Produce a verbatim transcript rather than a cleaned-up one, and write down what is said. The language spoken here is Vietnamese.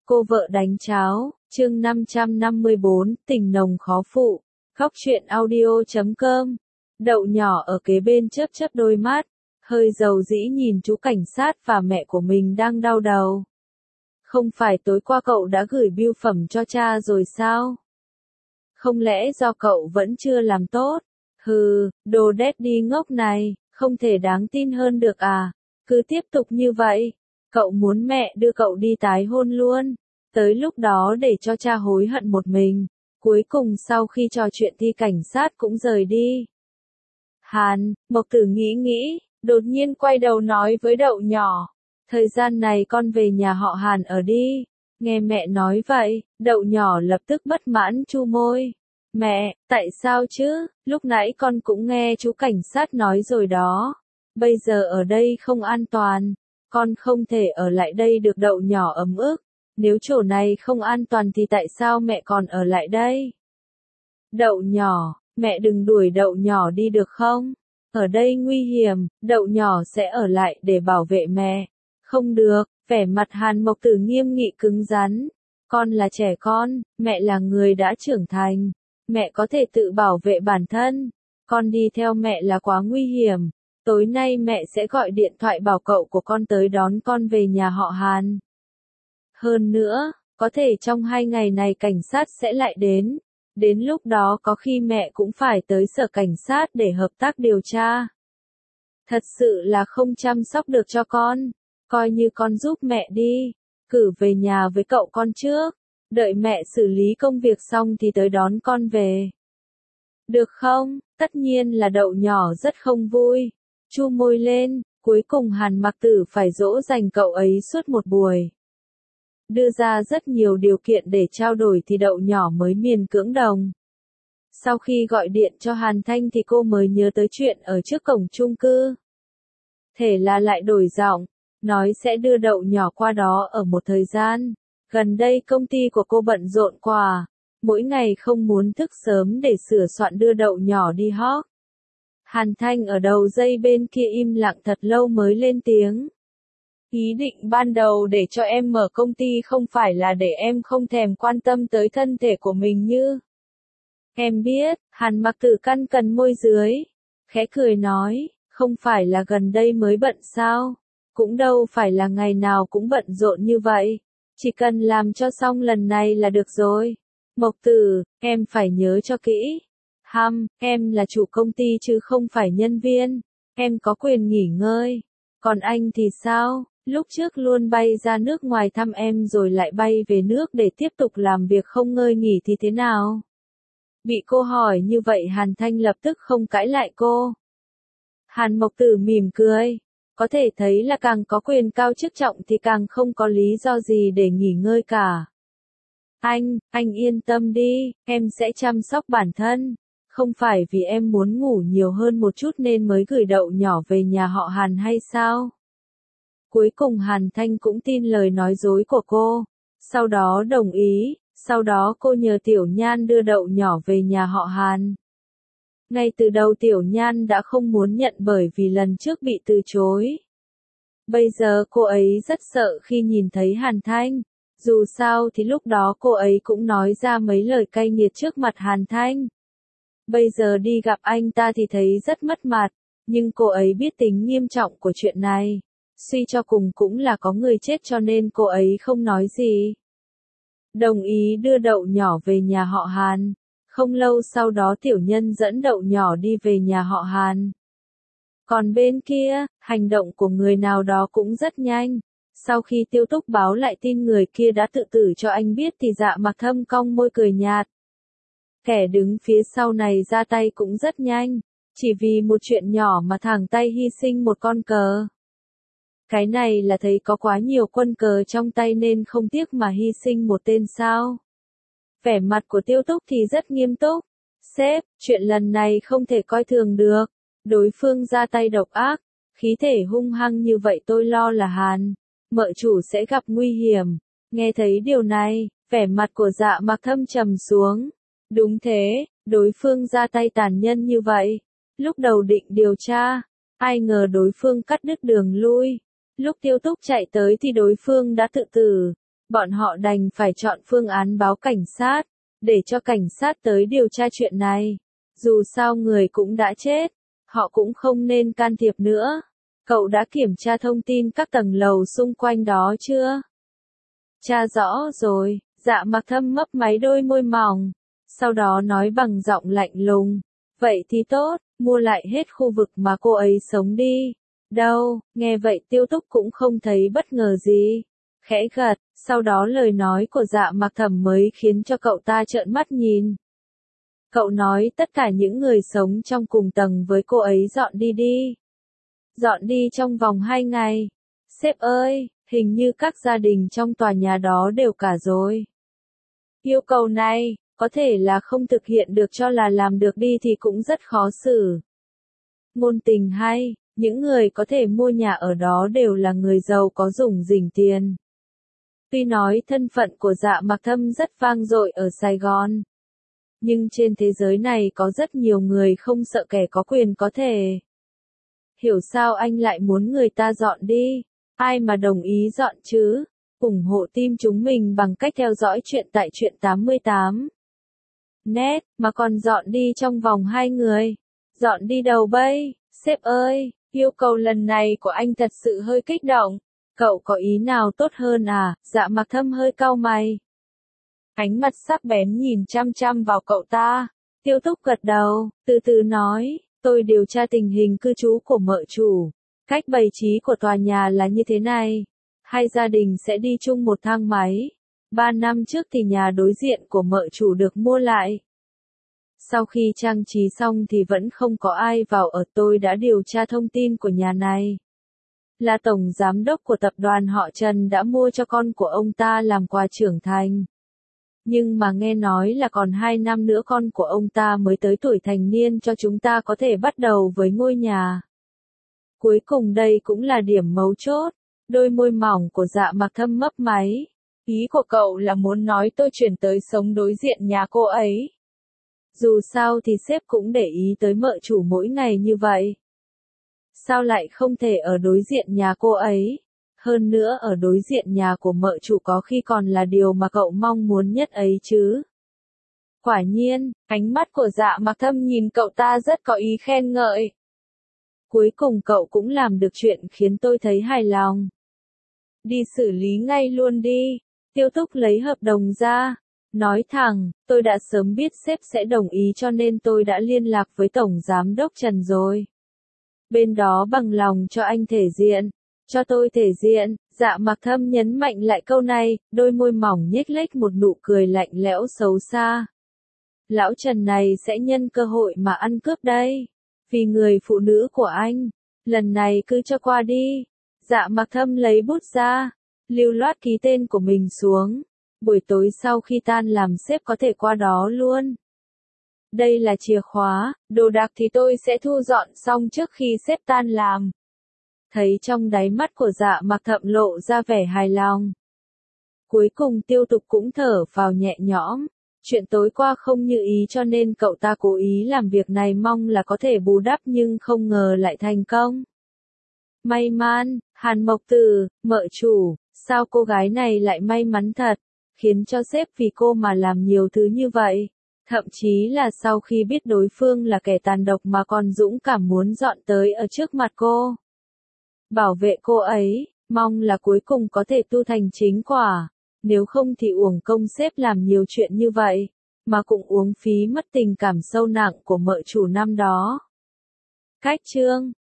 Cô vợ đánh cháo, chương năm trăm năm mươi bốn, tình nồng khó phụ. Khóc chuyện audio chấm com. Đậu nhỏ ở kế bên chớp chớp đôi mắt, hơi dầu dĩ nhìn chú cảnh sát và mẹ của mình đang đau đầu. Không phải tối qua cậu đã gửi bưu phẩm cho cha rồi sao? Không lẽ do cậu vẫn chưa làm tốt? Hừ, đồ daddy ngốc này, không thể đáng tin hơn được à? Cứ tiếp tục như vậy, cậu muốn mẹ đưa cậu đi tái hôn luôn, tới lúc đó để cho cha hối hận một mình. Cuối cùng sau khi trò chuyện thì cảnh sát cũng rời đi. Hàn, Mộc Tử nghĩ nghĩ, đột nhiên quay đầu nói với Đậu nhỏ, thời gian này con về nhà họ Hàn ở đi. Nghe mẹ nói vậy, Đậu nhỏ lập tức bất mãn chu môi. Mẹ, tại sao chứ, lúc nãy con cũng nghe chú cảnh sát nói rồi đó. Bây giờ ở đây không an toàn, con không thể ở lại đây được. Đậu nhỏ ấm ức, nếu chỗ này không an toàn thì tại sao mẹ còn ở lại đây? Đậu nhỏ, mẹ đừng đuổi Đậu nhỏ đi được không? Ở đây nguy hiểm, Đậu nhỏ sẽ ở lại để bảo vệ mẹ. Không được, vẻ mặt Hàn Mộc Tử nghiêm nghị cứng rắn. Con là trẻ con, mẹ là người đã trưởng thành. Mẹ có thể tự bảo vệ bản thân. Con đi theo mẹ là quá nguy hiểm. Tối nay mẹ sẽ gọi điện thoại bảo cậu của con tới đón con về nhà họ Hàn. Hơn nữa, có thể trong hai ngày này cảnh sát sẽ lại đến. Đến lúc đó có khi mẹ cũng phải tới sở cảnh sát để hợp tác điều tra. Thật sự là không chăm sóc được cho con. Coi như con giúp mẹ đi. Cử về nhà với cậu con trước. Đợi mẹ xử lý công việc xong thì tới đón con về. Được không? Tất nhiên là Đậu nhỏ rất không vui. Chu môi lên, cuối cùng Hàn Mặc Tử phải dỗ dành cậu ấy suốt một buổi. Đưa ra rất nhiều điều kiện để trao đổi thì Đậu nhỏ mới miền cưỡng đồng. Sau khi gọi điện cho Hàn Thanh thì cô mới nhớ tới chuyện ở trước cổng chung cư. Thế là lại đổi giọng, nói sẽ đưa Đậu nhỏ qua đó ở một thời gian. Gần đây công ty của cô bận rộn quá, mỗi ngày không muốn thức sớm để sửa soạn đưa Đậu nhỏ đi hóc. Hàn Thanh ở đầu dây bên kia im lặng thật lâu mới lên tiếng. Ý định ban đầu để cho em mở công ty không phải là để em không thèm quan tâm tới thân thể của mình như. Em biết, Hàn Mặc Tử căn cần môi dưới, khẽ cười nói, không phải là gần đây mới bận sao, cũng đâu phải là ngày nào cũng bận rộn như vậy, chỉ cần làm cho xong lần này là được rồi. Mộc Tử, em phải nhớ cho kỹ. Hăm, em là chủ công ty chứ không phải nhân viên, em có quyền nghỉ ngơi. Còn anh thì sao? Lúc trước luôn bay ra nước ngoài thăm em rồi lại bay về nước để tiếp tục làm việc không ngơi nghỉ thì thế nào? Bị cô hỏi như vậy Hàn Thanh lập tức không cãi lại cô. Hàn Mộc Tử mỉm cười. Có thể thấy là càng có quyền cao chức trọng thì càng không có lý do gì để nghỉ ngơi cả. Anh, anh yên tâm đi, em sẽ chăm sóc bản thân. Không phải vì em muốn ngủ nhiều hơn một chút nên mới gửi Đậu nhỏ về nhà họ Hàn hay sao? Cuối cùng Hàn Thanh cũng tin lời nói dối của cô. Sau đó đồng ý, sau đó cô nhờ Tiểu Nhan đưa Đậu nhỏ về nhà họ Hàn. Ngay từ đầu Tiểu Nhan đã không muốn nhận bởi vì lần trước bị từ chối. Bây giờ cô ấy rất sợ khi nhìn thấy Hàn Thanh. Dù sao thì lúc đó cô ấy cũng nói ra mấy lời cay nghiệt trước mặt Hàn Thanh. Bây giờ đi gặp anh ta thì thấy rất mất mặt, nhưng cô ấy biết tính nghiêm trọng của chuyện này. Suy cho cùng cũng là có người chết cho nên cô ấy không nói gì. Đồng ý đưa Đậu nhỏ về nhà họ Hàn. Không lâu sau đó Tiểu Nhân dẫn Đậu nhỏ đi về nhà họ Hàn. Còn bên kia, hành động của người nào đó cũng rất nhanh. Sau khi Tiêu Túc báo lại tin người kia đã tự tử cho anh biết thì Dạ Mặc Thâm cong môi cười nhạt. Kẻ đứng phía sau này ra tay cũng rất nhanh. Chỉ vì một chuyện nhỏ mà thẳng tay hy sinh một con cờ. Cái này là thấy có quá nhiều quân cờ trong tay nên không tiếc mà hy sinh một tên sao. Vẻ mặt của Tiêu Túc thì rất nghiêm túc. Sếp, chuyện lần này không thể coi thường được. Đối phương ra tay độc ác, khí thể hung hăng như vậy tôi lo là Hàn mợ chủ sẽ gặp nguy hiểm. Nghe thấy điều này, vẻ mặt của Dạ Mặc Thâm trầm xuống. Đúng thế, đối phương ra tay tàn nhân như vậy. Lúc đầu định điều tra, ai ngờ đối phương cắt đứt đường lui. Lúc Tiêu Túc chạy tới thì đối phương đã tự tử. Bọn họ đành phải chọn phương án báo cảnh sát, để cho cảnh sát tới điều tra chuyện này. Dù sao người cũng đã chết, họ cũng không nên can thiệp nữa. Cậu đã kiểm tra thông tin các tầng lầu xung quanh đó chưa? Tra rõ rồi, Dạ Mặc Thâm mấp máy đôi môi mỏng, sau đó nói bằng giọng lạnh lùng. Vậy thì tốt, mua lại hết khu vực mà cô ấy sống đi. Đâu, nghe vậy Tiêu Túc cũng không thấy bất ngờ gì. Khẽ gật, sau đó lời nói của Dạ Mặc Thâm mới khiến cho cậu ta trợn mắt nhìn. Cậu nói tất cả những người sống trong cùng tầng với cô ấy dọn đi đi. Dọn đi trong vòng hai ngày. Sếp ơi, hình như các gia đình trong tòa nhà đó đều cả rồi. Yêu cầu này, có thể là không thực hiện được cho là làm được đi thì cũng rất khó xử. Ngôn tình hay, những người có thể mua nhà ở đó đều là người giàu có rủng rỉnh tiền. Tuy nói thân phận của Dạ Mặc Thâm rất vang dội ở Sài Gòn. Nhưng trên thế giới này có rất nhiều người không sợ kẻ có quyền có thể. Hiểu sao anh lại muốn người ta dọn đi? Ai mà đồng ý dọn chứ? ủng hộ team chúng mình bằng cách theo dõi chuyện tại Truyện tám mươi tám. Net, mà còn dọn đi trong vòng hai người. Dọn đi đâu bây? Sếp ơi, yêu cầu lần này của anh thật sự hơi kích động. Cậu có ý nào tốt hơn à? Dạ Mặc Thâm hơi cau mày. Ánh mặt sắc bén nhìn chăm chăm vào cậu ta. Tiêu Túc gật đầu, từ từ nói, tôi điều tra tình hình cư trú của mợ chủ. Cách bày trí của tòa nhà là như thế này. Hai gia đình sẽ đi chung một thang máy. Ba năm trước thì nhà đối diện của mợ chủ được mua lại. Sau khi trang trí xong thì vẫn không có ai vào ở, tôi đã điều tra thông tin của nhà này. Là tổng giám đốc của tập đoàn họ Trần đã mua cho con của ông ta làm quà trưởng thành. Nhưng mà nghe nói là còn hai năm nữa con của ông ta mới tới tuổi thành niên cho chúng ta có thể bắt đầu với ngôi nhà. Cuối cùng đây cũng là điểm mấu chốt. Đôi môi mỏng của Dạ Mặc Thâm mấp máy. Ý của cậu là muốn nói tôi chuyển tới sống đối diện nhà cô ấy. Dù sao thì sếp cũng để ý tới mợ chủ mỗi ngày như vậy. Sao lại không thể ở đối diện nhà cô ấy? Hơn nữa ở đối diện nhà của mợ chủ có khi còn là điều mà cậu mong muốn nhất ấy chứ. Quả nhiên, ánh mắt của Dạ Mặc Thâm nhìn cậu ta rất có ý khen ngợi. Cuối cùng cậu cũng làm được chuyện khiến tôi thấy hài lòng. Đi xử lý ngay luôn đi. Tiêu Túc lấy hợp đồng ra. Nói thẳng, tôi đã sớm biết sếp sẽ đồng ý cho nên tôi đã liên lạc với Tổng Giám đốc Trần rồi. Bên đó bằng lòng cho anh thể diện. Cho tôi thể diện. Dạ Mặc Thâm nhấn mạnh lại câu này, đôi môi mỏng nhếch lếch một nụ cười lạnh lẽo xấu xa. Lão Trần này sẽ nhân cơ hội mà ăn cướp đây. Vì người phụ nữ của anh. Lần này cứ cho qua đi. Dạ Mặc Thâm lấy bút ra. Lưu loát ký tên của mình xuống. Buổi tối sau khi tan làm sếp có thể qua đó luôn. Đây là chìa khóa, đồ đạc thì tôi sẽ thu dọn xong trước khi sếp tan làm. Thấy trong đáy mắt của Dạ Mặc Thâm lộ ra vẻ hài lòng. Cuối cùng Tiêu Tục cũng thở vào nhẹ nhõm. Chuyện tối qua không như ý cho nên cậu ta cố ý làm việc này mong là có thể bù đắp nhưng không ngờ lại thành công. May mắn, Hàn Mộc Tử, mợ chủ, sao cô gái này lại may mắn thật, khiến cho sếp vì cô mà làm nhiều thứ như vậy. Thậm chí là sau khi biết đối phương là kẻ tàn độc mà còn dũng cảm muốn dọn tới ở trước mặt cô. Bảo vệ cô ấy, mong là cuối cùng có thể tu thành chính quả. Nếu không thì uổng công sếp làm nhiều chuyện như vậy, mà cũng uống phí mất tình cảm sâu nặng của mợ chủ năm đó. Cách chương